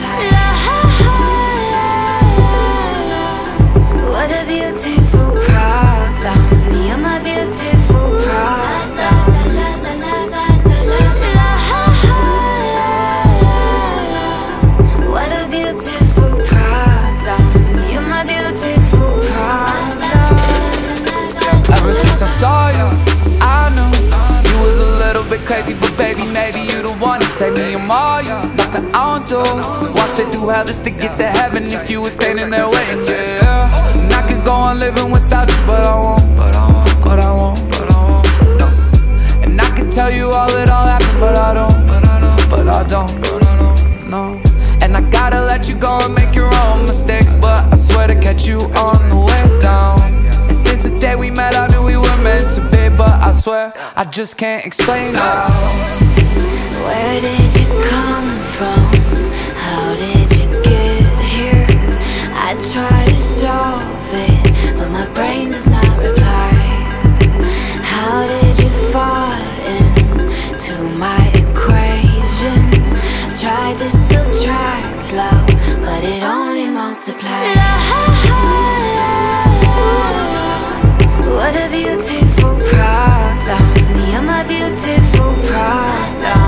multiply. What a beautiful problem. You're my beautiful problem. What a beautiful problem. You're my beautiful problem. Ever since I saw you, I knew you was a little bit crazy, but baby, maybe you the one to save me. I'm all you, nothing I don't do. Walk straight through hell just to get to heaven if you were standing there waiting, yeah. And I could go on living without you, but I won't, no. And I could tell you all it all happened, but I don't, no. And I gotta let you go and make your own mistakes, but I swear to catch you on the way down. And since the day we met, I knew we were meant to be, but I swear I just can't explain now. Where did you come from? How did you get here? I try to solve it, but my brain does not reply. How did you fall into my equation? Tried to subtract love, but it only multiplied. What a beautiful problem. You're my beautiful problem.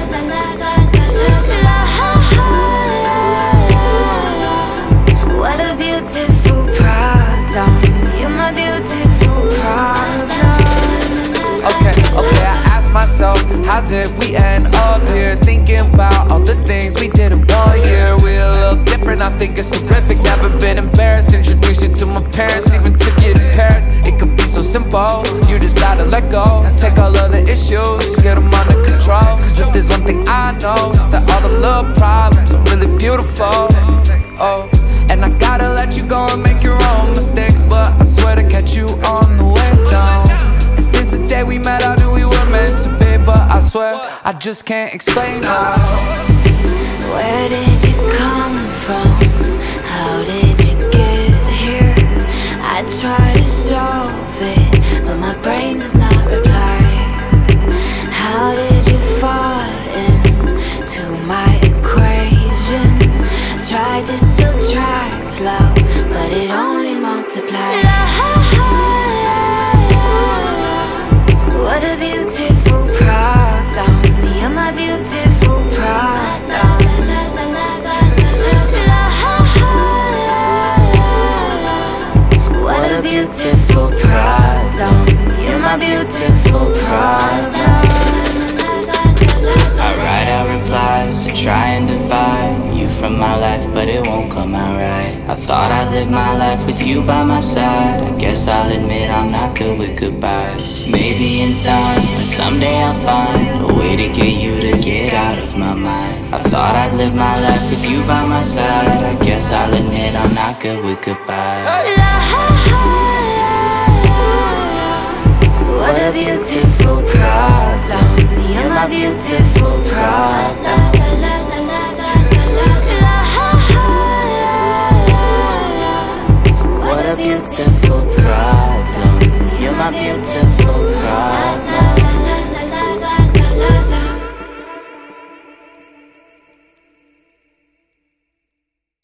What a beautiful problem. You're my beautiful problem. Okay, I asked myself, how did we end up here? Thinking about all the things we did in 1 year. We're a little different, I think it's terrific. Never been embarrassed, introduced you to my parents, even took you to Paris. It could be so simple, you just gotta let go. Take all of the issues, get them under control. Cause if there's one thing I know, it's that all the little problems are really beautiful. Oh, and I gotta let you go and make your own mistakes, but I swear to catch you on the way down. And since the day we met, I knew we were meant to be, but I swear I just can't explain now. Where did you come from? How did you get here? I try to solve it, but my brain does not reply. How did you fall into my equation? Tried to subtract love, but it only multiplied. What a beautiful problem. You're my beautiful problem. What a beautiful problem. You're my beautiful problem. I write out replies to try and divide you from my life, but it won't come out right. I thought I'd live my life with you by my side. I guess I'll admit I'm not good with goodbyes. Maybe in time, or someday I'll find a way to get you to get out of my mind. I thought I'd live my life with you by my side. I guess I'll admit I'm not good with goodbyes. What a beautiful problem. You're my beautiful problem. What a beautiful problem. You're my beautiful problem.